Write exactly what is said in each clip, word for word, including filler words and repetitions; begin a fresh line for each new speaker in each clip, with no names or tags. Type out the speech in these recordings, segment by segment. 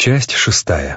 Часть шестая.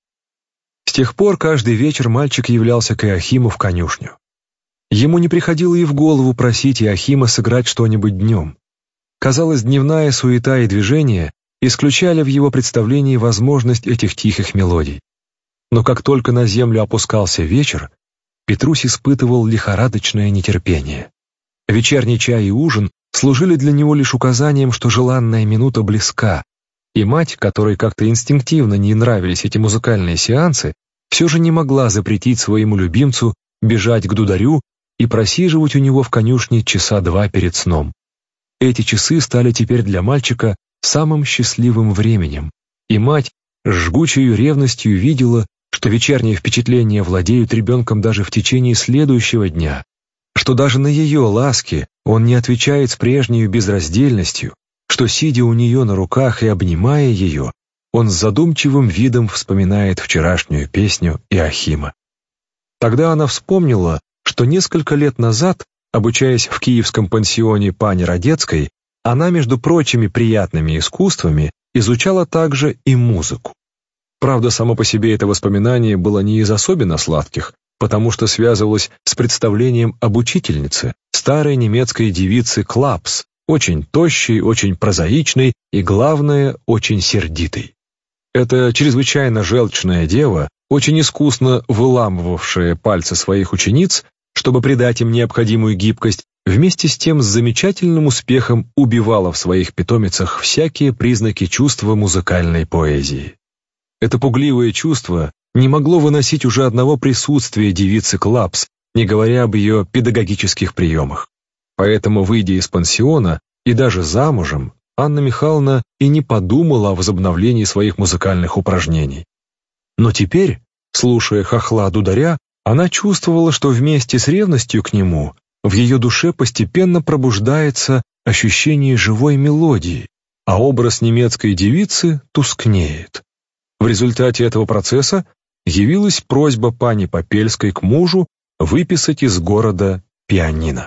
С тех пор каждый вечер мальчик являлся к Иоахиму в конюшню. Ему не приходило и в голову просить Иоахима сыграть что-нибудь днем. Казалось, дневная суета и движение исключали в его представлении возможность этих тихих мелодий. Но как только на землю опускался вечер, Петрусь испытывал лихорадочное нетерпение. Вечерний чай и ужин служили для него лишь указанием, что желанная минута близка, и мать, которой как-то инстинктивно не нравились эти музыкальные сеансы, все же не могла запретить своему любимцу бежать к дударю и просиживать у него в конюшне часа два перед сном. Эти часы стали теперь для мальчика самым счастливым временем, и мать с жгучей ревностью видела, что вечерние впечатления владеют ребенком даже в течение следующего дня, что даже на ее ласки он не отвечает с прежней безраздельностью, что, сидя у нее на руках и обнимая ее, он с задумчивым видом вспоминает вчерашнюю песню Иоахима. Тогда она вспомнила, что несколько лет назад, обучаясь в киевском пансионе пани Радецкой, она, между прочими приятными искусствами, изучала также и музыку. Правда, само по себе это воспоминание было не из особенно сладких, потому что связывалось с представлением об учительнице, старой немецкой девицы Клапс, очень тощей, очень прозаичной и, главное, очень сердитой. Эта чрезвычайно желчная дева, очень искусно выламывавшая пальцы своих учениц, чтобы придать им необходимую гибкость, вместе с тем с замечательным успехом убивала в своих питомицах всякие признаки чувства музыкальной поэзии. Это пугливое чувство не могло выносить уже одного присутствия девицы Клапс, не говоря об ее педагогических приемах. Поэтому, выйдя из пансиона и даже замужем, Анна Михайловна и не подумала о возобновлении своих музыкальных упражнений. Но теперь, слушая хохла дударя, она чувствовала, что вместе с ревностью к нему в ее душе постепенно пробуждается ощущение живой мелодии, а образ немецкой девицы тускнеет. В результате этого процесса явилась просьба пани Попельской к мужу выписать из города пианино.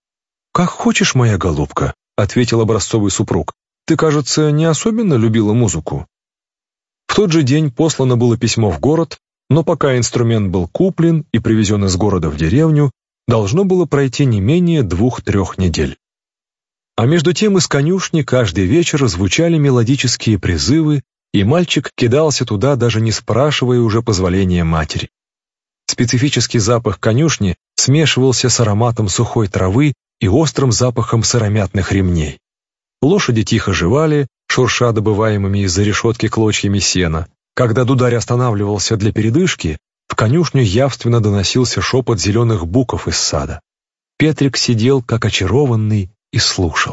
«Как хочешь, моя голубка», — ответил образцовый супруг. «Ты, кажется, не особенно любила музыку». В тот же день послано было письмо в город, но пока инструмент был куплен и привезен из города в деревню, должно было пройти не менее двух-трех недель. А между тем из конюшни каждый вечер звучали мелодические призывы, и мальчик кидался туда, даже не спрашивая уже позволения матери. Специфический запах конюшни смешивался с ароматом сухой травы и острым запахом сыромятных ремней. Лошади тихо жевали, шурша добываемыми из-за решетки клочьями сена. Когда дударь останавливался для передышки, в конюшню явственно доносился шепот зеленых буков из сада. Петрик сидел, как очарованный, и слушал.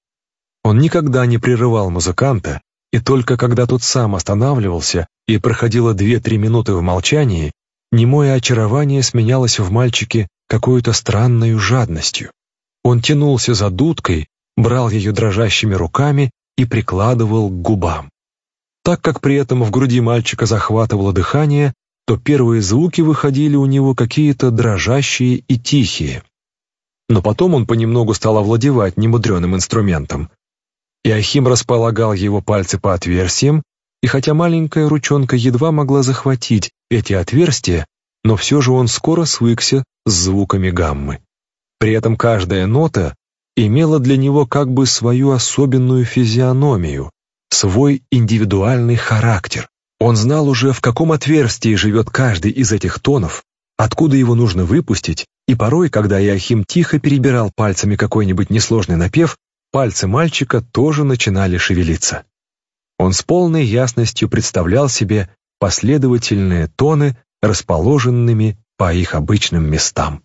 Он никогда не прерывал музыканта, и только когда тот сам останавливался и проходило две-три минуты в молчании, немое очарование сменялось в мальчике какой-то странной жадностью. Он тянулся за дудкой, брал ее дрожащими руками и прикладывал к губам. Так как при этом в груди мальчика захватывало дыхание, то первые звуки выходили у него какие-то дрожащие и тихие. Но потом он понемногу стал овладевать немудреным инструментом. Иоахим располагал его пальцы по отверстиям, и хотя маленькая ручонка едва могла захватить эти отверстия, но все же он скоро свыкся с звуками гаммы. При этом каждая нота имела для него как бы свою особенную физиономию, свой индивидуальный характер. Он знал уже, в каком отверстии живет каждый из этих тонов, откуда его нужно выпустить, и порой, когда Иоахим тихо перебирал пальцами какой-нибудь несложный напев, пальцы мальчика тоже начинали шевелиться. Он с полной ясностью представлял себе последовательные тоны, расположенными по их обычным местам.